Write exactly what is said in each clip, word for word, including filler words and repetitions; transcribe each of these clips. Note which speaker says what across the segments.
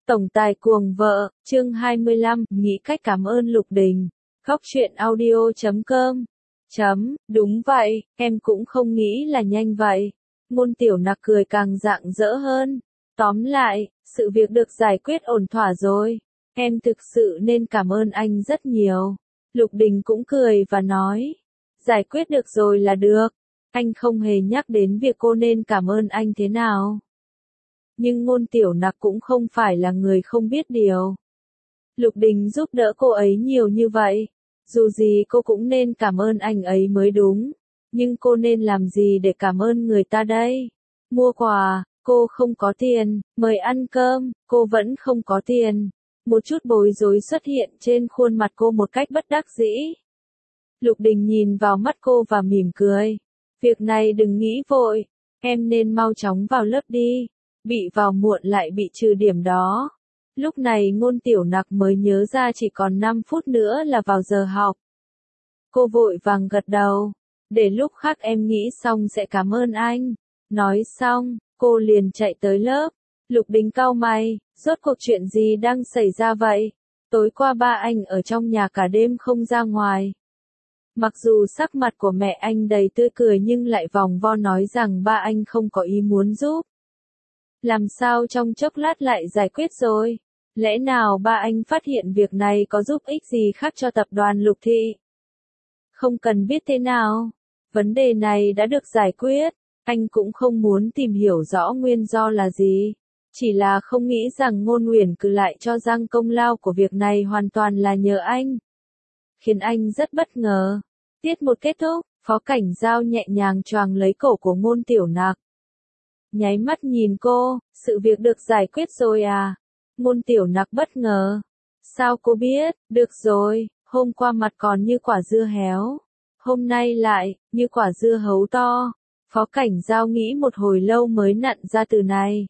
Speaker 1: Tổng tài cuồng vợ, chương hai mươi lăm, nghĩ cách cảm ơn Lục Đình. Góc truyện audio chấm com. Chấm, đúng vậy, em cũng không nghĩ là nhanh vậy. Ngôn Tiểu Nặc cười càng rạng rỡ hơn. Tóm lại, sự việc được giải quyết ổn thỏa rồi. Em thực sự nên cảm ơn anh rất nhiều. Lục Đình cũng cười và nói. Giải quyết được rồi là được. Anh không hề nhắc đến việc cô nên cảm ơn anh thế nào. Nhưng Ngôn Tiểu Nặc cũng không phải là người không biết điều. Lục Đình giúp đỡ cô ấy nhiều như vậy. Dù gì cô cũng nên cảm ơn anh ấy mới đúng. Nhưng cô nên làm gì để cảm ơn người ta đây? Mua quà, cô không có tiền. Mời ăn cơm, cô vẫn không có tiền. Một chút bối rối xuất hiện trên khuôn mặt cô một cách bất đắc dĩ. Lục Đình nhìn vào mắt cô và mỉm cười. Việc này đừng nghĩ vội. Em nên mau chóng vào lớp đi. Bị vào muộn lại bị trừ điểm đó. Lúc này Ngôn Tiểu Nặc mới nhớ ra chỉ còn năm phút nữa là vào giờ học. Cô vội vàng gật đầu. Để lúc khác em nghĩ xong sẽ cảm ơn anh. Nói xong, cô liền chạy tới lớp. Lục Đình cau mày, rốt cuộc chuyện gì đang xảy ra vậy? Tối qua ba anh ở trong nhà cả đêm không ra ngoài. Mặc dù sắc mặt của mẹ anh đầy tươi cười nhưng lại vòng vo nói rằng ba anh không có ý muốn giúp. Làm sao trong chốc lát lại giải quyết rồi? Lẽ nào ba anh phát hiện việc này có giúp ích gì khác cho tập đoàn Lục Thị? Không cần biết thế nào. Vấn đề này đã được giải quyết. Anh cũng không muốn tìm hiểu rõ nguyên do là gì. Chỉ là không nghĩ rằng Ngôn Uyển cứ lại cho rằng công lao của việc này hoàn toàn là nhờ anh. Khiến anh rất bất ngờ. Tiết một kết thúc, Phó Cảnh Giao nhẹ nhàng choàng lấy cổ của Ngôn Tiểu Nặc. Nháy mắt nhìn cô, sự việc được giải quyết rồi à? Ngôn Tiểu Nặc bất ngờ. Sao cô biết? Được rồi, hôm qua mặt còn như quả dưa héo. Hôm nay lại, như quả dưa hấu to. Phó Cảnh Giao nghĩ một hồi lâu mới nặn ra từ này.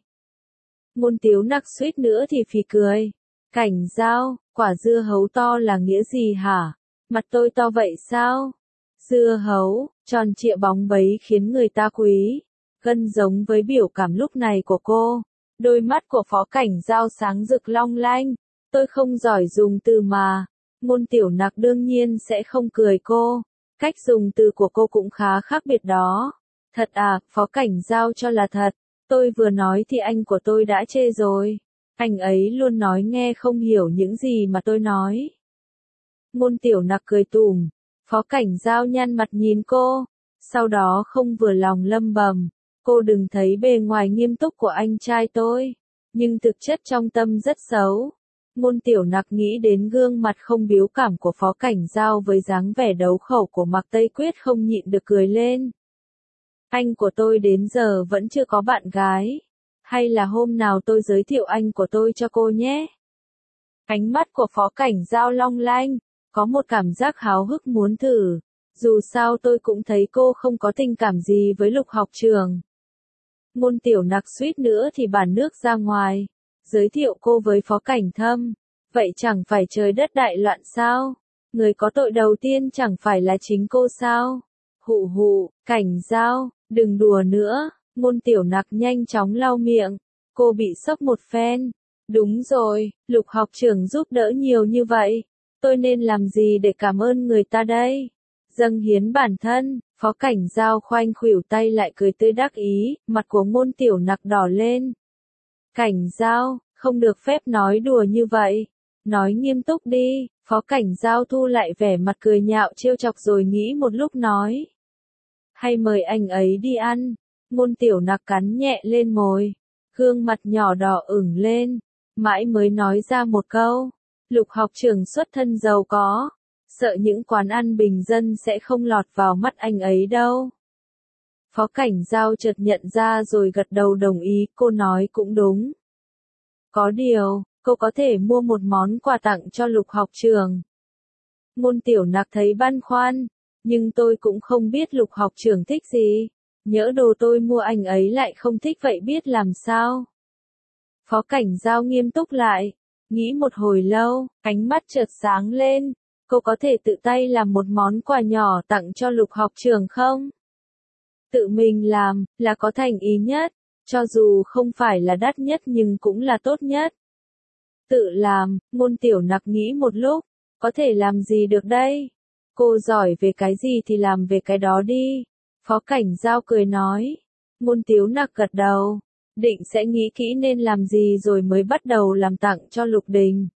Speaker 1: Ngôn Tiểu Nặc suýt nữa thì phì cười. Cảnh Giao, quả dưa hấu to là nghĩa gì hả? Mặt tôi to vậy sao? Dưa hấu, tròn trịa bóng bấy khiến người ta quý. Gần giống với biểu cảm lúc này của cô. Đôi mắt của Phó Cảnh Giao sáng rực long lanh. Tôi không giỏi dùng từ mà. Ngôn Tiểu Nặc đương nhiên sẽ không cười cô. Cách dùng từ của cô cũng khá khác biệt đó. Thật à, Phó Cảnh Giao cho là thật. Tôi vừa nói thì anh của tôi đã chê rồi. Anh ấy luôn nói nghe không hiểu những gì mà tôi nói. Ngôn Tiểu Nặc cười tủm. Phó Cảnh Giao nhăn mặt nhìn cô. Sau đó không vừa lòng lầm bầm. Cô đừng thấy bề ngoài nghiêm túc của anh trai tôi, nhưng thực chất trong tâm rất xấu. Ngôn Tiểu Nặc nghĩ đến gương mặt không biếu cảm của Phó Cảnh Giao với dáng vẻ đấu khẩu của Mạc Tây Quyết không nhịn được cười lên. Anh của tôi đến giờ vẫn chưa có bạn gái. Hay là hôm nào tôi giới thiệu anh của tôi cho cô nhé? Ánh mắt của Phó Cảnh Giao long lanh, có một cảm giác háo hức muốn thử. Dù sao tôi cũng thấy cô không có tình cảm gì với Lục Học Trường. Ngôn Tiểu Nặc suýt nữa thì bản nước ra ngoài. Giới thiệu cô với Phó Cảnh Thâm. Vậy chẳng phải trời đất đại loạn sao? Người có tội đầu tiên chẳng phải là chính cô sao? Hụ hụ, Cảnh Giao, đừng đùa nữa. Ngôn Tiểu Nặc nhanh chóng lau miệng. Cô bị sốc một phen. Đúng rồi, Lục Học Trưởng giúp đỡ nhiều như vậy. Tôi nên làm gì để cảm ơn người ta đây? Dâng hiến bản thân. Phó Cảnh Giao khoanh khuỷu tay lại cười tươi đắc ý, mặt của Ngôn Tiểu Nặc đỏ lên. Cảnh Giao, không được phép nói đùa như vậy. Nói nghiêm túc đi. Phó Cảnh Giao thu lại vẻ mặt cười nhạo trêu chọc rồi nghĩ một lúc nói. Hay mời anh ấy đi ăn. Ngôn Tiểu Nặc cắn nhẹ lên môi. Gương mặt nhỏ đỏ ửng lên. Mãi mới nói ra một câu. Lục Học Trưởng xuất thân giàu có. Sợ những quán ăn bình dân sẽ không lọt vào mắt anh ấy đâu. Phó Cảnh Giao chợt nhận ra rồi gật đầu đồng ý, cô nói cũng đúng. Có điều, cô có thể mua một món quà tặng cho Lục Học Trường. Ngôn Tiểu Nặc thấy băn khoăn, nhưng tôi cũng không biết Lục Học Trường thích gì. Nhỡ đồ tôi mua anh ấy lại không thích vậy biết làm sao? Phó Cảnh Giao nghiêm túc lại, nghĩ một hồi lâu, ánh mắt chợt sáng lên. Cô có thể tự tay làm một món quà nhỏ tặng cho Lục Học Trường không? Tự mình làm, là có thành ý nhất, cho dù không phải là đắt nhất nhưng cũng là tốt nhất. Tự làm, Ngôn Tiểu Nặc nghĩ một lúc, có thể làm gì được đây? Cô giỏi về cái gì thì làm về cái đó đi. Phó Cảnh Giao cười nói. Ngôn Tiếu Nặc gật đầu, định sẽ nghĩ kỹ nên làm gì rồi mới bắt đầu làm tặng cho Lục Đình.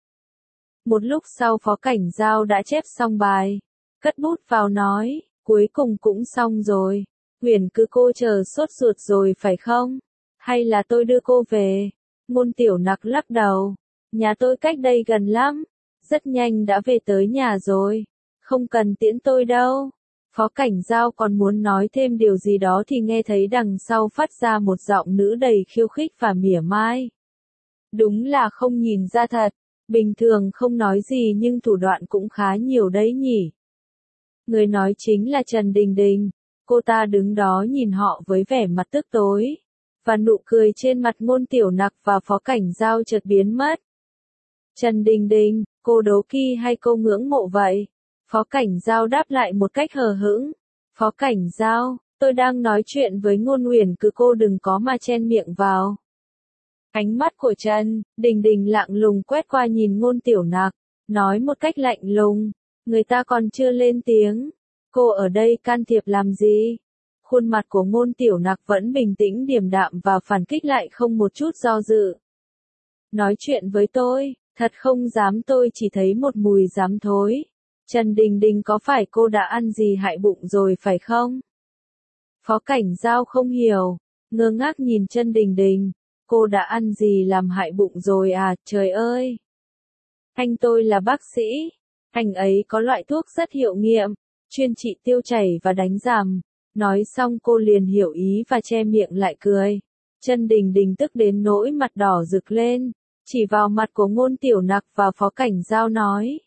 Speaker 1: Một lúc sau Phó Cảnh Giao đã chép xong bài, cất bút vào nói, cuối cùng cũng xong rồi. Huyền cứ cô chờ sốt ruột rồi phải không? Hay là tôi đưa cô về? Ngôn Tiểu Nặc lắc đầu, nhà tôi cách đây gần lắm, rất nhanh đã về tới nhà rồi, không cần tiễn tôi đâu. Phó Cảnh Giao còn muốn nói thêm điều gì đó thì nghe thấy đằng sau phát ra một giọng nữ đầy khiêu khích và mỉa mai. Đúng là không nhìn ra thật, bình thường không nói gì nhưng thủ đoạn cũng khá nhiều đấy nhỉ. Người nói chính là Trần Đình Đình, cô ta đứng đó nhìn họ với vẻ mặt tức tối, và nụ cười trên mặt Ngôn Tiểu Nặc và Phó Cảnh Giao chợt biến mất. Trần Đình Đình, cô đố kỵ hay cô ngưỡng mộ vậy? Phó Cảnh Giao đáp lại một cách hờ hững. Phó Cảnh Giao, tôi đang nói chuyện với Ngôn Uyển, cứ cô đừng có mà chen miệng vào. Ánh mắt của Trần Đình Đình lặng lùng quét qua nhìn Ngôn Tiểu Nặc, nói một cách lạnh lùng, người ta còn chưa lên tiếng, cô ở đây can thiệp làm gì? Khuôn mặt của Ngôn Tiểu Nặc vẫn bình tĩnh điềm đạm và phản kích lại không một chút do dự. Nói chuyện với tôi, thật không dám, tôi chỉ thấy một mùi dám thối. Trần Đình Đình, có phải cô đã ăn gì hại bụng rồi phải không? Phó Cảnh Giao không hiểu, ngơ ngác nhìn Trần Đình Đình, cô đã ăn gì làm hại bụng rồi à, trời ơi! Anh tôi là bác sĩ, anh ấy có loại thuốc rất hiệu nghiệm, chuyên trị tiêu chảy và đánh rằm. Nói xong cô liền hiểu ý và che miệng lại cười. Trần Đình Đình tức đến nỗi mặt đỏ rực lên, chỉ vào mặt của Ngôn Tiểu Nặc và Phó Cảnh Giao nói.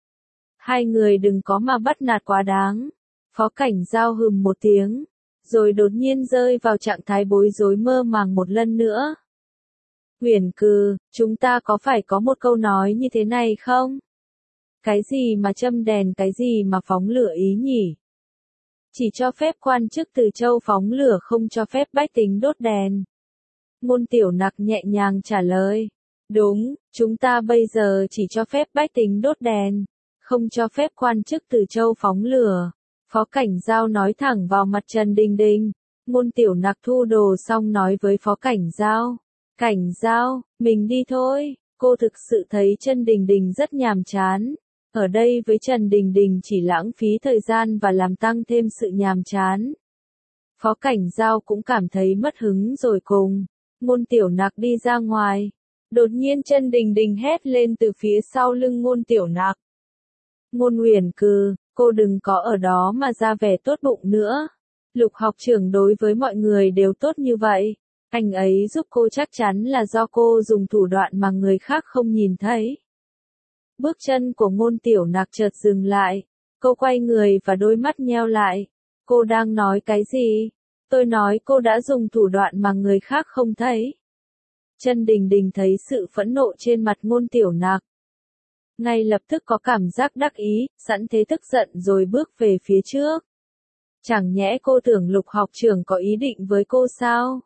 Speaker 1: Hai người đừng có mà bắt nạt quá đáng. Phó Cảnh Giao hừm một tiếng, rồi đột nhiên rơi vào trạng thái bối rối mơ màng một lần nữa. Huyền Cừ, chúng ta có phải có một câu nói như thế này không? Cái gì mà châm đèn, cái gì mà phóng lửa ý nhỉ? Chỉ cho phép quan chức Từ Châu phóng lửa, không cho phép bách tính đốt đèn. Ngôn Tiểu Nặc nhẹ nhàng trả lời. Đúng, chúng ta bây giờ chỉ cho phép bách tính đốt đèn, không cho phép quan chức Từ Châu phóng lửa. Phó Cảnh Giao nói thẳng vào mặt Trần Đình Đình. Ngôn Tiểu Nặc thu đồ xong nói với Phó Cảnh Giao. Cảnh Giao, mình đi thôi, cô thực sự thấy Trần Đình Đình rất nhàm chán. Ở đây với Trần Đình Đình chỉ lãng phí thời gian và làm tăng thêm sự nhàm chán. Phó Cảnh Giao cũng cảm thấy mất hứng rồi cùng Ngôn Tiểu Nặc đi ra ngoài. Đột nhiên Trần Đình Đình hét lên từ phía sau lưng Ngôn Tiểu Nặc. Ngôn Uyển Cừ, cô đừng có ở đó mà ra vẻ tốt bụng nữa. Lục học trưởng đối với mọi người đều tốt như vậy. Anh ấy giúp cô chắc chắn là do cô dùng thủ đoạn mà người khác không nhìn thấy. Bước chân của Ngôn Tiểu Nặc chợt dừng lại. Cô quay người và đôi mắt nheo lại. Cô đang nói cái gì? Tôi nói cô đã dùng thủ đoạn mà người khác không thấy. Trần Đình Đình thấy sự phẫn nộ trên mặt Ngôn Tiểu Nặc. Ngay lập tức có cảm giác đắc ý, sẵn thế tức giận rồi bước về phía trước. Chẳng nhẽ cô tưởng Lục học trưởng có ý định với cô sao?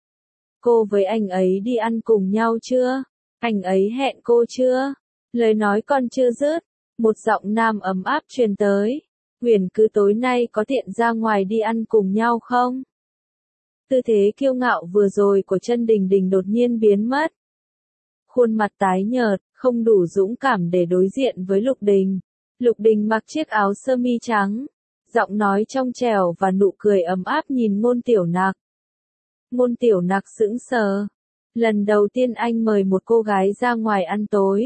Speaker 1: Cô với anh ấy đi ăn cùng nhau chưa? Anh ấy hẹn cô chưa? Lời nói còn chưa dứt, một giọng nam ấm áp truyền tới. Huyền Cứ, tối nay có tiện ra ngoài đi ăn cùng nhau không? Tư thế kiêu ngạo vừa rồi của Trần Đình Đình đột nhiên biến mất. Khuôn mặt tái nhợt, không đủ dũng cảm để đối diện với Lục Đình. Lục Đình mặc chiếc áo sơ mi trắng, giọng nói trong trẻo và nụ cười ấm áp nhìn Ngôn Tiểu Nặc. Ngôn Tiểu Nặc sững sờ. Lần đầu tiên anh mời một cô gái ra ngoài ăn tối.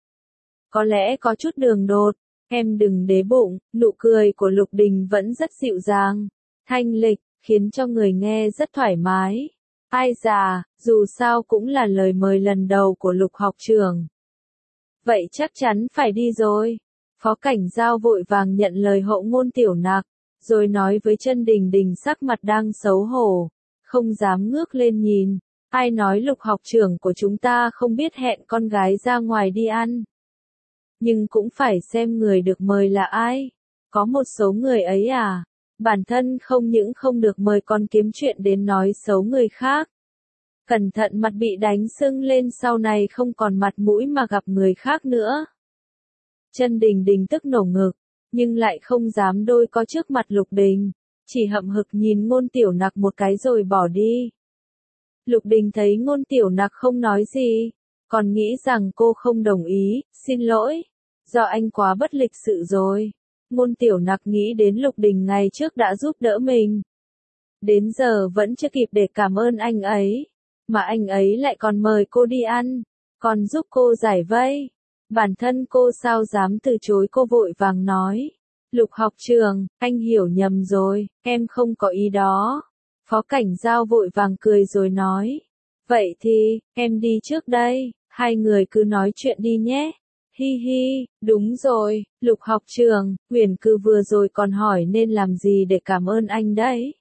Speaker 1: Có lẽ có chút đường đột, em đừng đế bụng. Nụ cười của Lục Đình vẫn rất dịu dàng, thanh lịch, khiến cho người nghe rất thoải mái. Ai già, dù sao cũng là lời mời lần đầu của Lục học trưởng. Vậy chắc chắn phải đi rồi. Phó Cảnh Giao vội vàng nhận lời hộ Ngôn Tiểu Nặc, rồi nói với Trần Đình Đình sắc mặt đang xấu hổ, không dám ngước lên nhìn. Ai nói Lục học trưởng của chúng ta không biết hẹn con gái ra ngoài đi ăn? Nhưng cũng phải xem người được mời là ai. Có một số người ấy à, bản thân không những không được mời còn kiếm chuyện đến nói xấu người khác. Cẩn thận mặt bị đánh sưng lên sau này không còn mặt mũi mà gặp người khác nữa. Chân Đình Đình tức nổ ngực, nhưng lại không dám đôi có trước mặt Lục Đình, chỉ hậm hực nhìn Ngôn Tiểu Nặc một cái rồi bỏ đi. Lục Đình thấy Ngôn Tiểu Nặc không nói gì, còn nghĩ rằng cô không đồng ý, xin lỗi, do anh quá bất lịch sự rồi. Ngôn Tiểu Nặc nghĩ đến Lục Đình ngày trước đã giúp đỡ mình. Đến giờ vẫn chưa kịp để cảm ơn anh ấy, mà anh ấy lại còn mời cô đi ăn, còn giúp cô giải vây. Bản thân cô sao dám từ chối, cô vội vàng nói. Lục học trường, anh hiểu nhầm rồi, em không có ý đó. Phó Cảnh Giao vội vàng cười rồi nói. Vậy thì, em đi trước đây, hai người cứ nói chuyện đi nhé. Hi hi, đúng rồi, Lục học trường, Huyền Cư vừa rồi còn hỏi nên làm gì để cảm ơn anh đấy.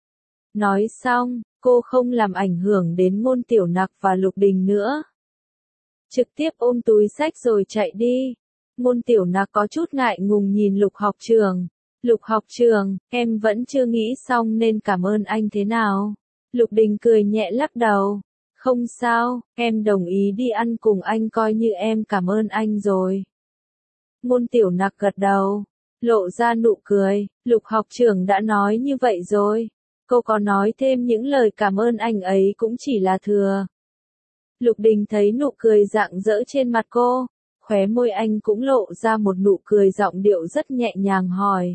Speaker 1: Nói xong, cô không làm ảnh hưởng đến Ngôn Tiểu Nặc và Lục Đình nữa. Trực tiếp ôm túi xách rồi chạy đi. Ngôn Tiểu Nặc có chút ngại ngùng nhìn Lục học trường. Lục học trường, em vẫn chưa nghĩ xong nên cảm ơn anh thế nào. Lục Đình cười nhẹ lắc đầu. Không sao, em đồng ý đi ăn cùng anh coi như em cảm ơn anh rồi. Ngôn Tiểu Nặc gật đầu, lộ ra nụ cười. Lục học trưởng đã nói như vậy rồi. Cô có nói thêm những lời cảm ơn anh ấy cũng chỉ là thừa. Lục Đình thấy nụ cười rạng rỡ trên mặt cô, khóe môi anh cũng lộ ra một nụ cười giọng điệu rất nhẹ nhàng hỏi.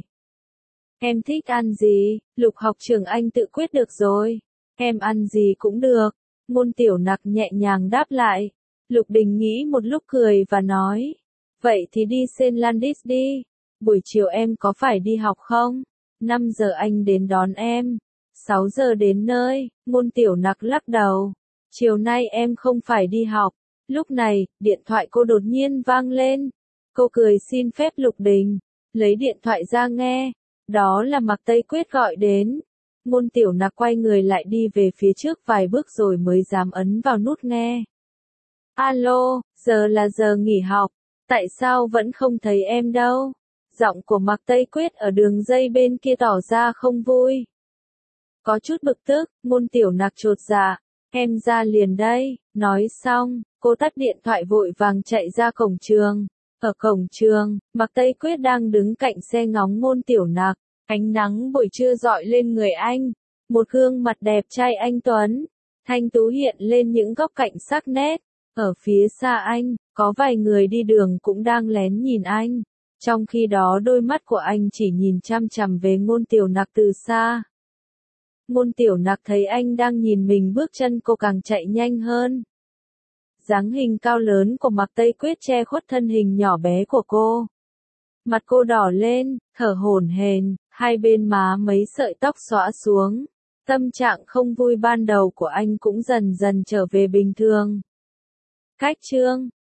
Speaker 1: Em thích ăn gì? Lục học trưởng anh tự quyết được rồi. Em ăn gì cũng được. Ngôn Tiểu Nặc nhẹ nhàng đáp lại. Lục Đình nghĩ một lúc cười và nói. Vậy thì đi Saint Landis đi. Buổi chiều em có phải đi học không? năm giờ anh đến đón em. sáu giờ đến nơi. Ngôn Tiểu Nặc lắc đầu. Chiều nay em không phải đi học. Lúc này, điện thoại cô đột nhiên vang lên. Cô cười xin phép Lục Đình. Lấy điện thoại ra nghe. Đó là Mạc Tây Quyết gọi đến. Ngôn Tiểu Nặc quay người lại đi về phía trước vài bước rồi mới dám ấn vào nút nghe. Alo, giờ là giờ nghỉ học. Tại sao vẫn không thấy em đâu? Giọng của Mạc Tây Quyết ở đường dây bên kia tỏ ra không vui. Có chút bực tức, Ngôn Tiểu Nặc chột dạ. Em ra liền đây. Nói xong, cô tắt điện thoại vội vàng chạy ra cổng trường. Ở cổng trường, Mạc Tây Quyết đang đứng cạnh xe ngóng Ngôn Tiểu Nặc. Ánh nắng buổi trưa rọi lên người anh. Một gương mặt đẹp trai anh tuấn. Thanh tú hiện lên những góc cạnh sắc nét. Ở phía xa anh, có vài người đi đường cũng đang lén nhìn anh. Trong khi đó đôi mắt của anh chỉ nhìn chăm chằm về Ngôn Tiểu Nặc từ xa. Ngôn Tiểu Nặc thấy anh đang nhìn mình, bước chân cô càng chạy nhanh hơn. Dáng hình cao lớn của Mạc Tây Quyết che khuất thân hình nhỏ bé của cô. Mặt cô đỏ lên, thở hổn hển, hai bên má mấy sợi tóc xõa xuống. Tâm trạng không vui ban đầu của anh cũng dần dần trở về bình thường. Cách chương